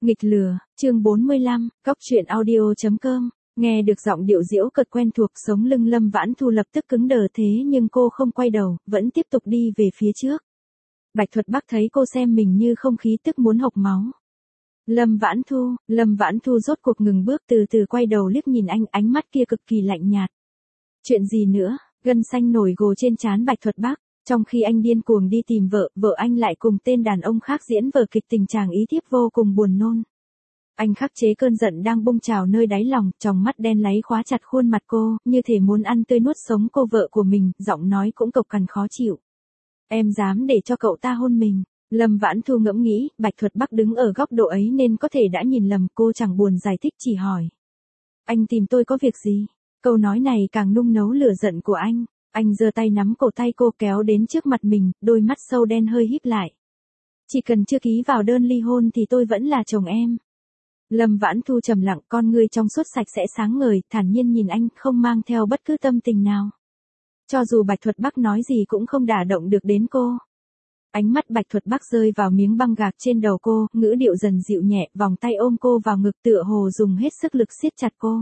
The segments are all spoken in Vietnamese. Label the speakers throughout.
Speaker 1: Nghịch lừa, chương 45, góc truyện audio.com. Nghe được giọng điệu diễu cợt quen thuộc, sống lưng Lâm Vãn Thu lập tức cứng đờ, thế nhưng cô không quay đầu, vẫn tiếp tục đi về phía trước. Bạch Thuật Bắc thấy cô xem mình như không khí tức muốn hộc máu. Lâm Vãn Thu rốt cuộc ngừng bước, từ từ quay đầu liếc nhìn anh, ánh mắt kia cực kỳ lạnh nhạt. Chuyện gì nữa? Gân xanh nổi gồ trên trán Bạch Thuật Bắc. Trong khi anh điên cuồng đi tìm vợ, vợ anh lại cùng tên đàn ông khác diễn vở kịch tình chàng ý thiếp vô cùng buồn nôn. Anh khắc chế cơn giận đang bung trào nơi đáy lòng, tròng mắt đen láy khóa chặt khuôn mặt cô, như thể muốn ăn tươi nuốt sống cô vợ của mình, giọng nói cũng cộc cằn khó chịu. Em dám để cho cậu ta hôn mình? Lâm Vãn Thu ngẫm nghĩ, Bạch Thuật Bắc đứng ở góc độ ấy nên có thể đã nhìn lầm, cô chẳng buồn giải thích, chỉ hỏi. Anh tìm tôi có việc gì? Câu nói này càng nung nấu lửa giận của anh. Anh giơ tay nắm cổ tay cô kéo đến trước mặt mình, đôi mắt sâu đen hơi híp lại. Chỉ cần chưa ký vào đơn ly hôn thì tôi vẫn là chồng em. Lâm Vãn Thu trầm lặng, con ngươi trong suốt sạch sẽ sáng ngời, thản nhiên nhìn anh, không mang theo bất cứ tâm tình nào. Cho dù Bạch Thuật Bắc nói gì cũng không đả động được đến cô. Ánh mắt Bạch Thuật Bắc rơi vào miếng băng gạc trên đầu cô, ngữ điệu dần dịu nhẹ, vòng tay ôm cô vào ngực, tựa hồ dùng hết sức lực siết chặt cô.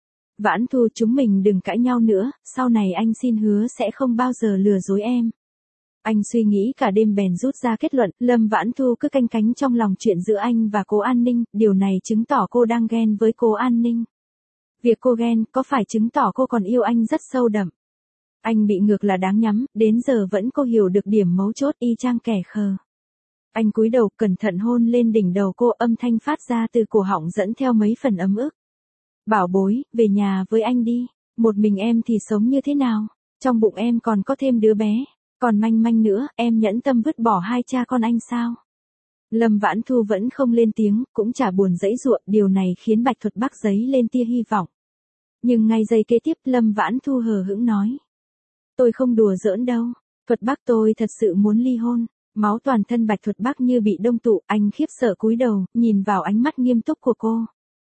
Speaker 1: Vãn Thu, chúng mình đừng cãi nhau nữa, sau này anh xin hứa sẽ không bao giờ lừa dối em. Anh suy nghĩ cả đêm bèn rút ra kết luận, Lâm Vãn Thu cứ canh cánh trong lòng chuyện giữa anh và Cố An Ninh, điều này chứng tỏ cô đang ghen với Cố An Ninh. Việc cô ghen, có phải chứng tỏ cô còn yêu anh rất sâu đậm? Anh bị ngược là đáng nhắm, đến giờ vẫn cô hiểu được điểm mấu chốt, y chang kẻ khờ. Anh cúi đầu, cẩn thận hôn lên đỉnh đầu cô, âm thanh phát ra từ cổ họng dẫn theo mấy phần ấm ức. Bảo bối, về nhà với anh đi, một mình em thì sống như thế nào? Trong bụng em còn có thêm đứa bé, còn manh manh nữa, em nhẫn tâm vứt bỏ hai cha con anh sao? Lâm Vãn Thu vẫn không lên tiếng, cũng chả buồn giãy giụa, điều này khiến Bạch Thuật Bắc dấy lên tia hy vọng. Nhưng ngay giây kế tiếp, Lâm Vãn Thu hờ hững nói. Tôi không đùa giỡn đâu, Thuật Bắc, tôi thật sự muốn ly hôn. Máu toàn thân Bạch Thuật Bắc như bị đông tụ, anh khiếp sợ cúi đầu, nhìn vào ánh mắt nghiêm túc của cô.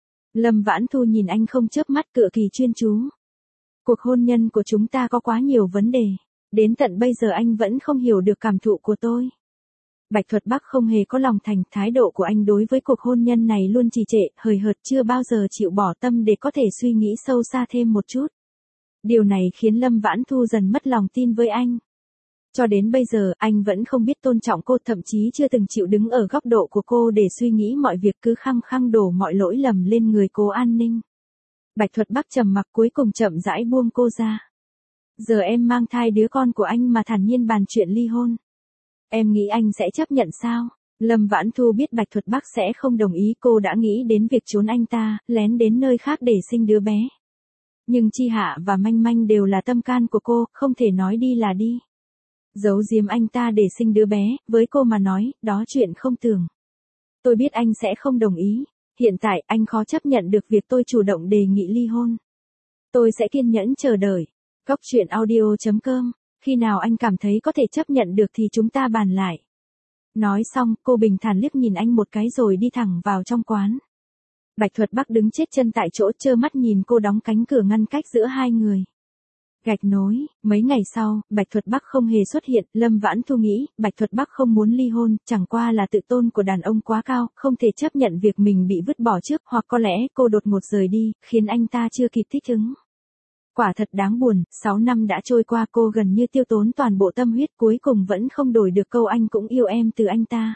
Speaker 1: Lâm Vãn Thu nhìn anh không chớp mắt, cực kỳ chuyên chú. Cuộc hôn nhân của chúng ta có quá nhiều vấn đề. Đến tận bây giờ anh vẫn không hiểu được cảm thụ của tôi. Bạch Thuật Bắc không hề có lòng thành, thái độ của anh đối với cuộc hôn nhân này luôn trì trệ, hời hợt, chưa bao giờ chịu bỏ tâm để có thể suy nghĩ sâu xa thêm một chút. Điều này khiến Lâm Vãn Thu dần mất lòng tin với anh. Cho đến bây giờ, anh vẫn không biết tôn trọng cô, thậm chí chưa từng chịu đứng ở góc độ của cô để suy nghĩ mọi việc, cứ khăng khăng đổ mọi lỗi lầm lên người Cố An Ninh. Bạch Thuật Bắc trầm mặc, cuối cùng chậm rãi buông cô ra. Giờ em mang thai đứa con của anh mà thản nhiên bàn chuyện ly hôn. Em nghĩ anh sẽ chấp nhận sao? Lâm Vãn Thu biết Bạch Thuật Bắc sẽ không đồng ý, cô đã nghĩ đến việc trốn anh ta, lén đến nơi khác để sinh đứa bé. Nhưng Chi Hạ và Manh Manh đều là tâm can của cô, không thể nói đi là đi. Giấu giếm anh ta để sinh đứa bé, với cô mà nói, đó chuyện không tưởng. Tôi biết anh sẽ không đồng ý, hiện tại anh khó chấp nhận được việc tôi chủ động đề nghị ly hôn. Tôi sẽ kiên nhẫn chờ đợi. Góc truyện audio.com, khi nào anh cảm thấy có thể chấp nhận được thì chúng ta bàn lại. Nói xong, cô bình thản liếc nhìn anh một cái rồi đi thẳng vào trong quán. Bạch Thuật Bắc đứng chết chân tại chỗ, trơ mắt nhìn cô đóng cánh cửa ngăn cách giữa hai người. Gạch nối, mấy ngày sau, Bạch Thuật Bắc không hề xuất hiện, Lâm Vãn Thu nghĩ, Bạch Thuật Bắc không muốn ly hôn, chẳng qua là tự tôn của đàn ông quá cao, không thể chấp nhận việc mình bị vứt bỏ trước, hoặc có lẽ cô đột ngột rời đi, khiến anh ta chưa kịp thích ứng. Quả thật đáng buồn, 6 năm đã trôi qua, cô gần như tiêu tốn toàn bộ tâm huyết, cuối cùng vẫn không đổi được câu anh cũng yêu em từ anh ta.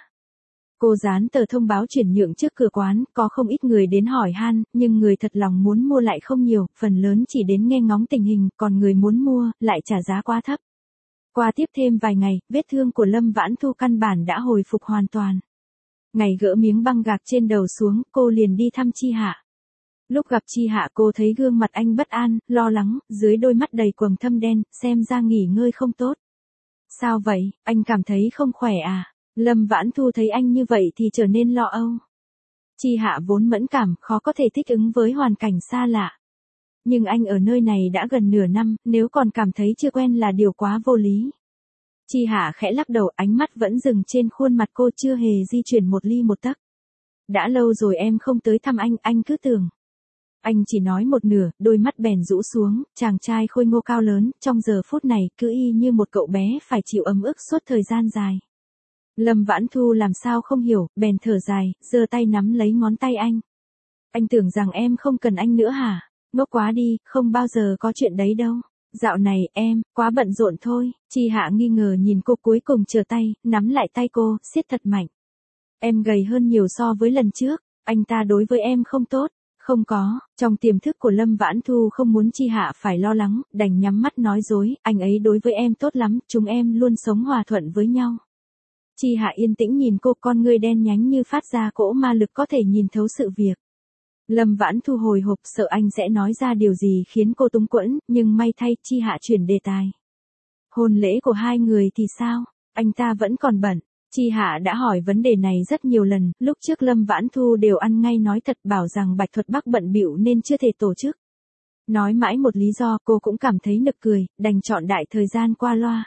Speaker 1: Cô dán tờ thông báo chuyển nhượng trước cửa quán, có không ít người đến hỏi han, nhưng người thật lòng muốn mua lại không nhiều, phần lớn chỉ đến nghe ngóng tình hình, còn người muốn mua, lại trả giá quá thấp. Qua tiếp thêm vài ngày, vết thương của Lâm Vãn Thu căn bản đã hồi phục hoàn toàn. Ngày gỡ miếng băng gạc trên đầu xuống, cô liền đi thăm Chi Hạ. Lúc gặp Chi Hạ, cô thấy gương mặt anh bất an, lo lắng, dưới đôi mắt đầy quầng thâm đen, xem ra nghỉ ngơi không tốt. Sao vậy, anh cảm thấy không khỏe à? Lâm Vãn Thu thấy anh như vậy thì trở nên lo âu. Chi Hạ vốn mẫn cảm, khó có thể thích ứng với hoàn cảnh xa lạ. Nhưng anh ở nơi này đã gần nửa năm, nếu còn cảm thấy chưa quen là điều quá vô lý. Chi Hạ khẽ lắc đầu, ánh mắt vẫn dừng trên khuôn mặt cô, chưa hề di chuyển một ly một tấc. Đã lâu rồi em không tới thăm anh cứ tưởng. Anh chỉ nói một nửa, đôi mắt bèn rũ xuống, chàng trai khôi ngô cao lớn, trong giờ phút này, cứ y như một cậu bé phải chịu ấm ức suốt thời gian dài. Lâm Vãn Thu làm sao không hiểu, bèn thở dài, giơ tay nắm lấy ngón tay anh. Anh tưởng rằng em không cần anh nữa hả? Ngốc quá đi, không bao giờ có chuyện đấy đâu. Dạo này em, quá bận rộn thôi. Chi Hạ nghi ngờ nhìn cô cuối cùng chờ tay, nắm lại tay cô, siết thật mạnh. Em gầy hơn nhiều so với lần trước, anh ta đối với em không tốt. Không có, trong tiềm thức của Lâm Vãn Thu không muốn Chi Hạ phải lo lắng, đành nhắm mắt nói dối, anh ấy đối với em tốt lắm, chúng em luôn sống hòa thuận với nhau. Chi Hạ yên tĩnh nhìn cô, con ngươi đen nhánh như phát ra cỗ ma lực có thể nhìn thấu sự việc. Lâm Vãn Thu hồi hộp sợ anh sẽ nói ra điều gì khiến cô túng quẫn, nhưng may thay Chi Hạ chuyển đề tài. Hôn lễ của hai người thì sao? Anh ta vẫn còn bận. Chi Hạ đã hỏi vấn đề này rất nhiều lần, lúc trước Lâm Vãn Thu đều ăn ngay nói thật bảo rằng Bạch Thuật Bắc bận bịu nên chưa thể tổ chức. Nói mãi một lý do cô cũng cảm thấy nực cười, đành chọn đại thời gian qua loa.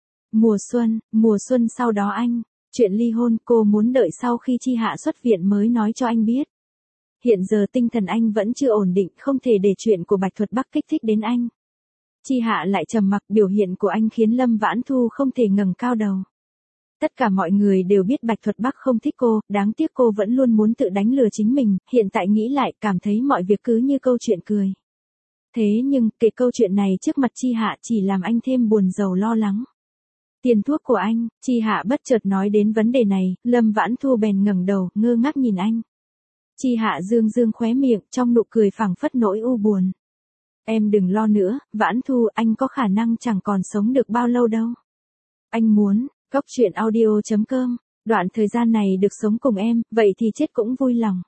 Speaker 1: Mùa xuân sau đó anh, chuyện ly hôn cô muốn đợi sau khi Chi Hạ xuất viện mới nói cho anh biết. Hiện giờ tinh thần anh vẫn chưa ổn định, không thể để chuyện của Bạch Thuật Bắc kích thích đến anh. Chi Hạ lại trầm mặc, biểu hiện của anh khiến Lâm Vãn Thu không thể ngẩng cao đầu. Tất cả mọi người đều biết Bạch Thuật Bắc không thích cô, đáng tiếc cô vẫn luôn muốn tự đánh lừa chính mình, hiện tại nghĩ lại cảm thấy mọi việc cứ như câu chuyện cười. Thế nhưng, kể câu chuyện này trước mặt Chi Hạ chỉ làm anh thêm buồn rầu lo lắng. Tiền thuốc của anh, Chi Hạ bất chợt nói đến vấn đề này, Lâm Vãn Thu bèn ngẩng đầu, ngơ ngác nhìn anh. Chi Hạ dương khóe miệng, trong nụ cười phảng phất nỗi u buồn. Em đừng lo nữa, Vãn Thu, anh có khả năng chẳng còn sống được bao lâu đâu. Anh muốn, Cốc truyện audio.com, đoạn thời gian này được sống cùng em, vậy thì chết cũng vui lòng.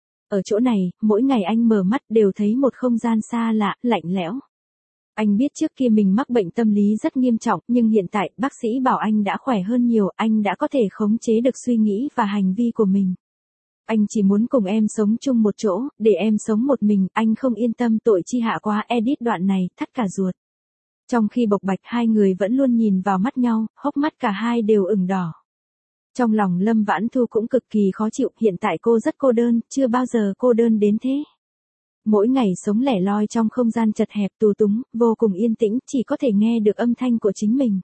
Speaker 1: Ở chỗ này, mỗi ngày anh mở mắt đều thấy một không gian xa lạ, lạnh lẽo. Anh biết trước kia mình mắc bệnh tâm lý rất nghiêm trọng, nhưng hiện tại bác sĩ bảo anh đã khỏe hơn nhiều, anh đã có thể khống chế được suy nghĩ và hành vi của mình. Anh chỉ muốn cùng em sống chung một chỗ, để em sống một mình, anh không yên tâm tội Chi Hạ quá. Edit đoạn này, thắt cả ruột. Trong khi bộc bạch hai người vẫn luôn nhìn vào mắt nhau, hốc mắt cả hai đều ửng đỏ. Trong lòng Lâm Vãn Thu cũng cực kỳ khó chịu, hiện tại cô rất cô đơn, chưa bao giờ cô đơn đến thế. Mỗi ngày sống lẻ loi trong không gian chật hẹp tù túng, vô cùng yên tĩnh, chỉ có thể nghe được âm thanh của chính mình.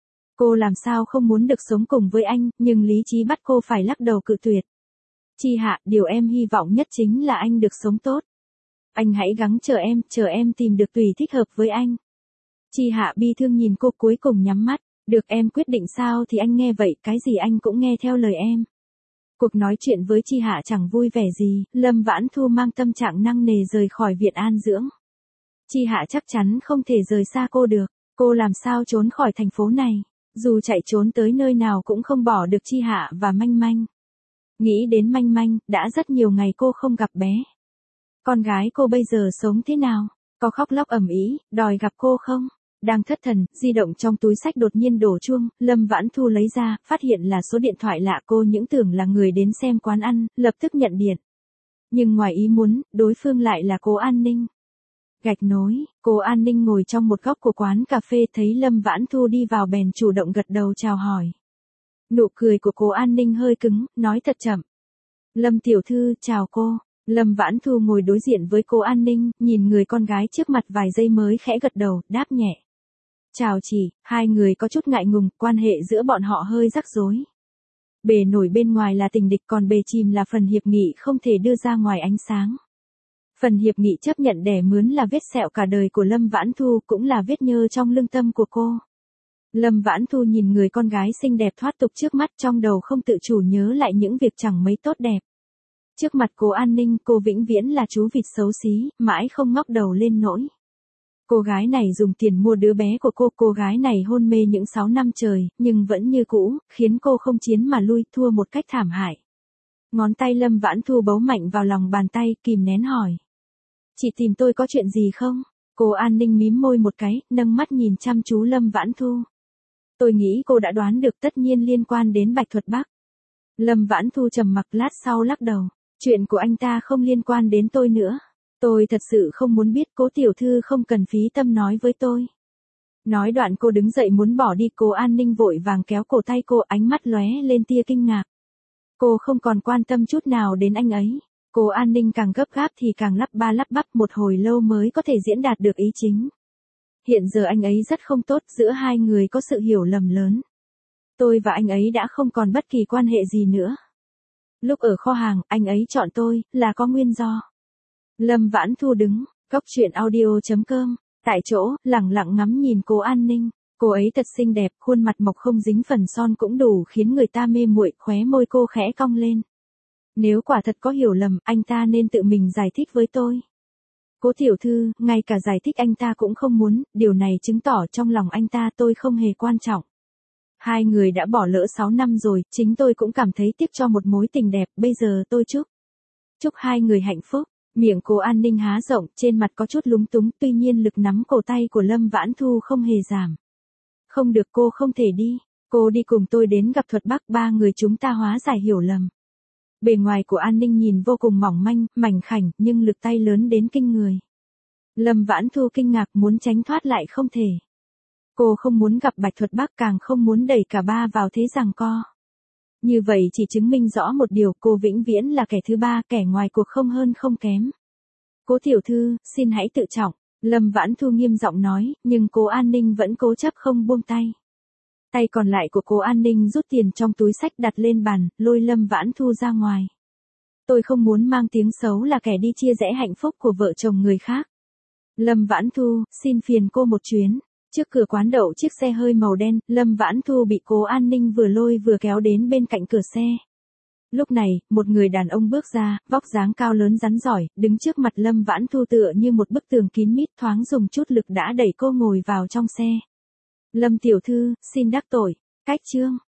Speaker 1: Cô làm sao không muốn được sống cùng với anh, nhưng lý trí bắt cô phải lắc đầu cự tuyệt. Chi Hạ, điều em hy vọng nhất chính là anh được sống tốt. Anh hãy gắng chờ em tìm được tùy thích hợp với anh. Chi Hạ bi thương nhìn cô cuối cùng nhắm mắt, được em quyết định sao thì anh nghe vậy, cái gì anh cũng nghe theo lời em. Cuộc nói chuyện với Chi Hạ chẳng vui vẻ gì, Lâm Vãn Thu mang tâm trạng nặng nề rời khỏi viện an dưỡng. Chi Hạ chắc chắn không thể rời xa cô được, cô làm sao trốn khỏi thành phố này, dù chạy trốn tới nơi nào cũng không bỏ được Chi Hạ và Manh Manh. Nghĩ đến Manh Manh, đã rất nhiều ngày cô không gặp bé. Con gái cô bây giờ sống thế nào? Có khóc lóc ầm ĩ, đòi gặp cô không? Đang thất thần, di động trong túi xách đột nhiên đổ chuông, Lâm Vãn Thu lấy ra, phát hiện là số điện thoại lạ, cô những tưởng là người đến xem quán ăn, lập tức nhận điện. Nhưng ngoài ý muốn, đối phương lại là cô An Ninh. Gạch nối, cô An Ninh ngồi trong một góc của quán cà phê thấy Lâm Vãn Thu đi vào bèn chủ động gật đầu chào hỏi. Nụ cười của cô An Ninh hơi cứng, nói thật chậm. Lâm tiểu thư, chào cô. Lâm Vãn Thu ngồi đối diện với cô An Ninh, nhìn người con gái trước mặt vài giây mới khẽ gật đầu, đáp nhẹ. Chào chị, hai người có chút ngại ngùng, quan hệ giữa bọn họ hơi rắc rối. Bề nổi bên ngoài là tình địch, còn bề chìm là phần hiệp nghị không thể đưa ra ngoài ánh sáng. Phần hiệp nghị chấp nhận đẻ mướn là vết sẹo cả đời của Lâm Vãn Thu, cũng là vết nhơ trong lương tâm của cô. Lâm Vãn Thu nhìn người con gái xinh đẹp thoát tục trước mắt, trong đầu không tự chủ nhớ lại những việc chẳng mấy tốt đẹp. Trước mặt cô An Ninh, cô vĩnh viễn là chú vịt xấu xí, mãi không ngóc đầu lên nổi. Cô gái này dùng tiền mua đứa bé của cô gái này hôn mê những 6 năm trời, nhưng vẫn như cũ, khiến cô không chiến mà lui, thua một cách thảm hại. Ngón tay Lâm Vãn Thu bấu mạnh vào lòng bàn tay, kìm nén hỏi. Chị tìm tôi có chuyện gì không? Cô An Ninh mím môi một cái, nâng mắt nhìn chăm chú Lâm Vãn Thu. Tôi nghĩ cô đã đoán được, tất nhiên liên quan đến Bạch Thuật Bắc. Lâm Vãn Thu trầm mặc lát sau lắc đầu. Chuyện của anh ta không liên quan đến tôi nữa. Tôi thật sự không muốn biết, cố tiểu thư không cần phí tâm nói với tôi. Nói đoạn cô đứng dậy muốn bỏ đi, cô An Ninh vội vàng kéo cổ tay cô, ánh mắt lóe lên tia kinh ngạc. Cô không còn quan tâm chút nào đến anh ấy. Cô An Ninh càng gấp gáp thì càng lắp ba lắp bắp, một hồi lâu mới có thể diễn đạt được ý chính. Hiện giờ anh ấy rất không tốt, giữa hai người có sự hiểu lầm lớn. Tôi và anh ấy đã không còn bất kỳ quan hệ gì nữa. Lúc ở kho hàng, anh ấy chọn tôi, là có nguyên do. Lâm Vãn Thu đứng, cốc truyện audio.com, tại chỗ, lẳng lặng ngắm nhìn cô An Ninh. Cô ấy thật xinh đẹp, khuôn mặt mộc không dính phần son cũng đủ khiến người ta mê muội, khóe môi cô khẽ cong lên. Nếu quả thật có hiểu lầm, anh ta nên tự mình giải thích với tôi. Cố tiểu thư, ngay cả giải thích anh ta cũng không muốn, điều này chứng tỏ trong lòng anh ta tôi không hề quan trọng. Hai người đã bỏ lỡ 6 năm rồi, chính tôi cũng cảm thấy tiếc cho một mối tình đẹp, bây giờ tôi chúc hai người hạnh phúc. Miệng cô An Ninh há rộng, trên mặt có chút lúng túng, tuy nhiên lực nắm cổ tay của Lâm Vãn Thu không hề giảm. Không được, cô không thể đi, cô đi cùng tôi đến gặp Thuật Bắc, ba người chúng ta hóa giải hiểu lầm. Bề ngoài của An Ninh nhìn vô cùng mỏng manh, mảnh khảnh, nhưng lực tay lớn đến kinh người. Lâm Vãn Thu kinh ngạc, muốn tránh thoát lại không thể. Cô không muốn gặp Bạch Thuật Bắc, càng không muốn đẩy cả ba vào thế giằng co. Như vậy chỉ chứng minh rõ một điều, cô vĩnh viễn là kẻ thứ ba, kẻ ngoài cuộc không hơn không kém. Cố tiểu thư, xin hãy tự trọng, Lâm Vãn Thu nghiêm giọng nói, nhưng cô An Ninh vẫn cố chấp không buông tay. Tay còn lại của cô An Ninh rút tiền trong túi xách đặt lên bàn, lôi Lâm Vãn Thu ra ngoài. Tôi không muốn mang tiếng xấu là kẻ đi chia rẽ hạnh phúc của vợ chồng người khác. Lâm Vãn Thu, xin phiền cô một chuyến. Trước cửa quán đậu chiếc xe hơi màu đen, Lâm Vãn Thu bị cố An Ninh vừa lôi vừa kéo đến bên cạnh cửa xe. Lúc này, một người đàn ông bước ra, vóc dáng cao lớn rắn giỏi, đứng trước mặt Lâm Vãn Thu tựa như một bức tường kín mít, thoáng dùng chút lực đã đẩy cô ngồi vào trong xe. Lâm tiểu thư, xin đắc tội, cách chương.